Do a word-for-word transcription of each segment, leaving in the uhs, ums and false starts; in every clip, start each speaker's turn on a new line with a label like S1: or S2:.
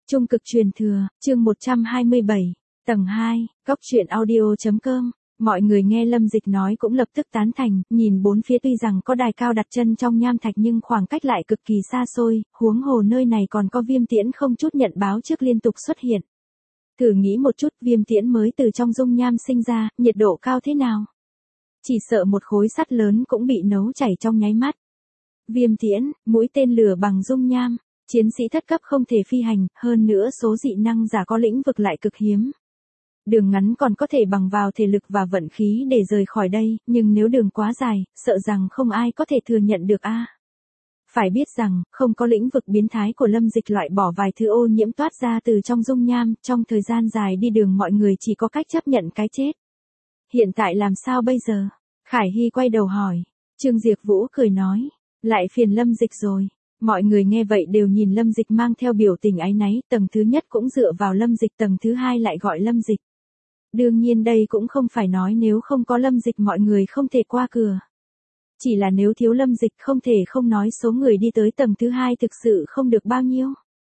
S1: Trung cực truyền thừa, chương một trăm hai mươi bảy, tầng hai, góc truyện audio.com. Mọi người nghe Lâm Dịch nói cũng lập tức tán thành, nhìn bốn phía tuy rằng có đài cao đặt chân trong nham thạch nhưng khoảng cách lại cực kỳ xa xôi, huống hồ nơi này còn có viêm tiễn không chút nhận báo trước liên tục xuất hiện. Thử nghĩ một chút, viêm tiễn mới từ trong dung nham sinh ra, nhiệt độ cao thế nào? Chỉ sợ một khối sắt lớn cũng bị nấu chảy trong nháy mắt. Viêm tiễn, mũi tên lửa bằng dung nham, chiến sĩ thất cấp không thể phi hành, hơn nữa số dị năng giả có lĩnh vực lại cực hiếm. Đường ngắn còn có thể bằng vào thể lực và vận khí để rời khỏi đây, nhưng nếu đường quá dài, sợ rằng không ai có thể thừa nhận được a. Phải biết rằng, không có lĩnh vực biến thái của Lâm Dịch loại bỏ vài thứ ô nhiễm toát ra từ trong dung nham, trong thời gian dài đi đường mọi người chỉ có cách chấp nhận cái chết. Hiện tại làm sao bây giờ? Khải Hy quay đầu hỏi. Trương Diệp Vũ cười nói, lại phiền Lâm Dịch rồi. Mọi người nghe vậy đều nhìn Lâm Dịch mang theo biểu tình áy náy, tầng thứ nhất cũng dựa vào Lâm Dịch, tầng thứ hai lại gọi Lâm Dịch. Đương nhiên đây cũng không phải nói nếu không có Lâm Dịch mọi người không thể qua cửa. Chỉ là nếu thiếu Lâm Dịch không thể không nói số người đi tới tầng thứ hai thực sự không được bao nhiêu.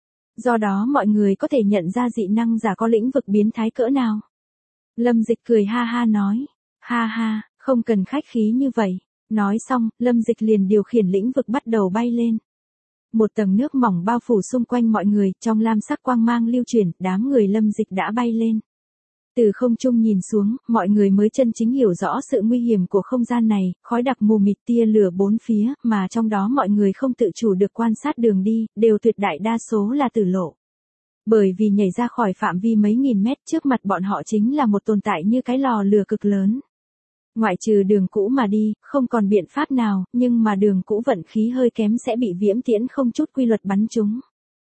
S1: Do đó mọi người có thể nhận ra dị năng giả có lĩnh vực biến thái cỡ nào. Lâm Dịch cười ha ha nói, ha ha, không cần khách khí như vậy. Nói xong, Lâm Dịch liền điều khiển lĩnh vực bắt đầu bay lên. Một tầng nước mỏng bao phủ xung quanh mọi người, trong lam sắc quang mang lưu chuyển, đám người Lâm Dịch đã bay lên. Từ không trung nhìn xuống, mọi người mới chân chính hiểu rõ sự nguy hiểm của không gian này, khói đặc mù mịt tia lửa bốn phía, mà trong đó mọi người không tự chủ được quan sát đường đi, đều tuyệt đại đa số là tử lộ. Bởi vì nhảy ra khỏi phạm vi mấy nghìn mét trước mặt bọn họ chính là một tồn tại như cái lò lửa cực lớn. Ngoại trừ đường cũ mà đi, không còn biện pháp nào, nhưng mà đường cũ vận khí hơi kém sẽ bị viêm tiễn không chút quy luật bắn trúng.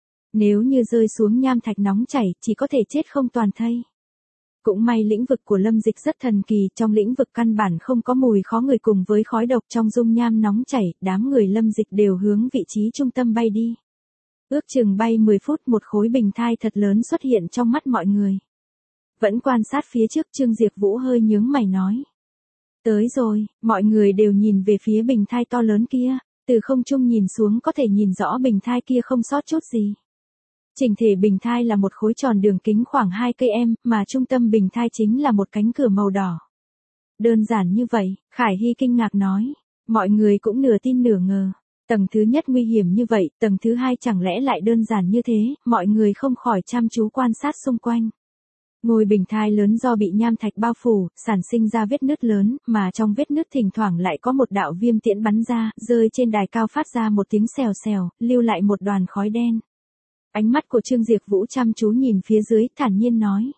S1: Nếu như rơi xuống nham thạch nóng chảy, chỉ có thể chết không toàn thây. Cũng may lĩnh vực của Lâm Dịch rất thần kỳ, trong lĩnh vực căn bản không có mùi khó ngửi cùng với khói độc trong dung nham nóng chảy, đám người Lâm Dịch đều hướng vị trí trung tâm bay đi. Ước chừng bay mười phút một khối bình thai thật lớn xuất hiện trong mắt mọi người. Vẫn quan sát phía trước, Trương Diệp Vũ hơi nhướng mày nói. Tới rồi, mọi người đều nhìn về phía bình thai to lớn kia, từ không trung nhìn xuống có thể nhìn rõ bình thai kia không sót chút gì. Chỉnh thể bình thai là một khối tròn đường kính khoảng hai cây em, mà trung tâm bình thai chính là một cánh cửa màu đỏ. Đơn giản như vậy, Khải Hy kinh ngạc nói, mọi người cũng nửa tin nửa ngờ. Tầng thứ nhất nguy hiểm như vậy, tầng thứ hai chẳng lẽ lại đơn giản như thế, mọi người không khỏi chăm chú quan sát xung quanh. Ngôi bình thai lớn do bị nham thạch bao phủ, sản sinh ra vết nứt lớn, mà trong vết nứt thỉnh thoảng lại có một đạo viêm tiễn bắn ra, rơi trên đài cao phát ra một tiếng xèo xèo, lưu lại một đoàn khói đen. Ánh mắt của Trương Diệp Vũ chăm chú nhìn phía dưới, thản nhiên nói.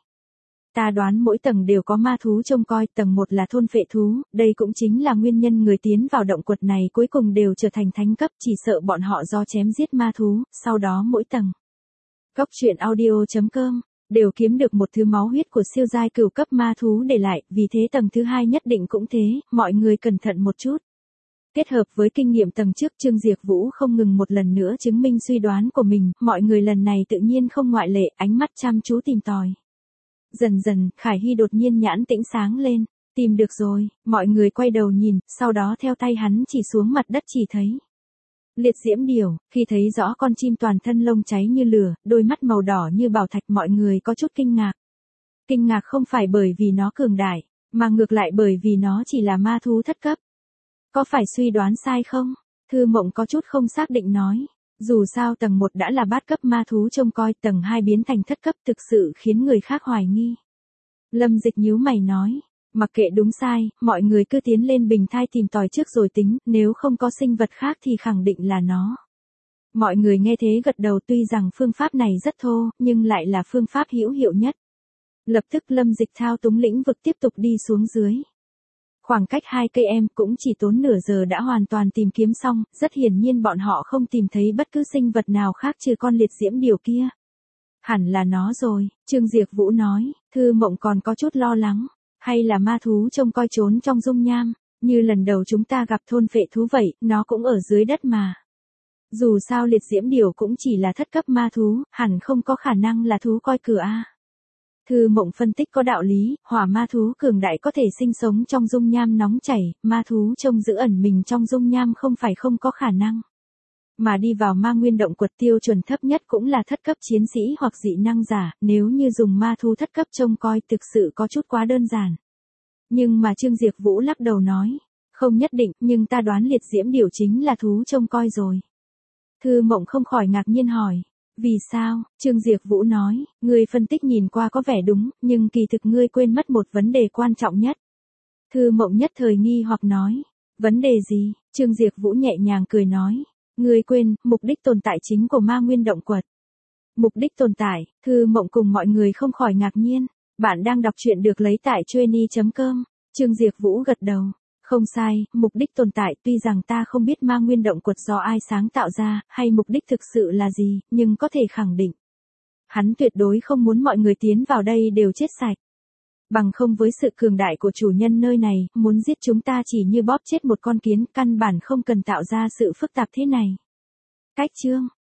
S1: Ta đoán mỗi tầng đều có ma thú trông coi, tầng một là thôn phệ thú, đây cũng chính là nguyên nhân người tiến vào động quật này cuối cùng đều trở thành thánh cấp, chỉ sợ bọn họ do chém giết ma thú, sau đó mỗi tầng. Góc truyện audio.com đều kiếm được một thứ máu huyết của siêu giai cửu cấp ma thú để lại, vì thế tầng thứ hai nhất định cũng thế, mọi người cẩn thận một chút. Kết hợp với kinh nghiệm tầng trước, Trương Diệp Vũ không ngừng một lần nữa chứng minh suy đoán của mình, mọi người lần này tự nhiên không ngoại lệ, ánh mắt chăm chú tìm tòi. Dần dần, Khải Hy đột nhiên nhãn tĩnh sáng lên, tìm được rồi, mọi người quay đầu nhìn, sau đó theo tay hắn chỉ xuống mặt đất chỉ thấy. Liệt diễm điểu, khi thấy rõ con chim toàn thân lông cháy như lửa, đôi mắt màu đỏ như bảo thạch, mọi người có chút kinh ngạc. Kinh ngạc không phải bởi vì nó cường đại, mà ngược lại bởi vì nó chỉ là ma thú thất cấp. Có phải suy đoán sai không? Thư Mộng có chút không xác định nói. Dù sao tầng một đã là bát cấp ma thú trông coi, tầng hai biến thành thất cấp thực sự khiến người khác hoài nghi. Lâm Dịch nhíu mày nói. Mặc kệ đúng sai, mọi người cứ tiến lên bình thai tìm tòi trước rồi tính, nếu không có sinh vật khác thì khẳng định là nó. Mọi người nghe thế gật đầu, tuy rằng phương pháp này rất thô, nhưng lại là phương pháp hữu hiệu nhất. Lập tức Lâm Dịch thao túng lĩnh vực tiếp tục đi xuống dưới. Khoảng cách hai cây em cũng chỉ tốn nửa giờ đã hoàn toàn tìm kiếm xong, rất hiển nhiên bọn họ không tìm thấy bất cứ sinh vật nào khác trừ con liệt diễm điểu kia. Hẳn là nó rồi, Trương Diệp Vũ nói, Thư Mộng còn có chút lo lắng, hay là ma thú trông coi trốn trong dung nham, như lần đầu chúng ta gặp thôn phệ thú vậy, nó cũng ở dưới đất mà. Dù sao liệt diễm điểu cũng chỉ là thất cấp ma thú, hẳn không có khả năng là thú coi cửa a. Thư Mộng phân tích có đạo lý, hỏa ma thú cường đại có thể sinh sống trong dung nham nóng chảy, ma thú trông giữ ẩn mình trong dung nham không phải không có khả năng. Mà đi vào ma nguyên động quật tiêu chuẩn thấp nhất cũng là thất cấp chiến sĩ hoặc dị năng giả, nếu như dùng ma thú thất cấp trông coi thực sự có chút quá đơn giản. Nhưng mà Trương Diệp Vũ lắc đầu nói, không nhất định, nhưng ta đoán liệt diễm điểu chính là thú trông coi rồi. Thư Mộng không khỏi ngạc nhiên hỏi, vì sao? Trương Diệp Vũ nói, ngươi phân tích nhìn qua có vẻ đúng, nhưng kỳ thực ngươi quên mất một vấn đề quan trọng nhất. Thư Mộng nhất thời nghi hoặc nói, vấn đề gì? Trương Diệp Vũ nhẹ nhàng cười nói, ngươi quên, mục đích tồn tại chính của ma nguyên động quật. Mục đích tồn tại, Thư Mộng cùng mọi người không khỏi ngạc nhiên, bạn đang đọc truyện được lấy tại chuyenny chấm com. Trương Diệp Vũ gật đầu, không sai, mục đích tồn tại tuy rằng ta không biết ma nguyên động quật do ai sáng tạo ra, hay mục đích thực sự là gì, nhưng có thể khẳng định. Hắn tuyệt đối không muốn mọi người tiến vào đây đều chết sạch. Bằng không với sự cường đại của chủ nhân nơi này, muốn giết chúng ta chỉ như bóp chết một con kiến, căn bản không cần tạo ra sự phức tạp thế này. Cách chương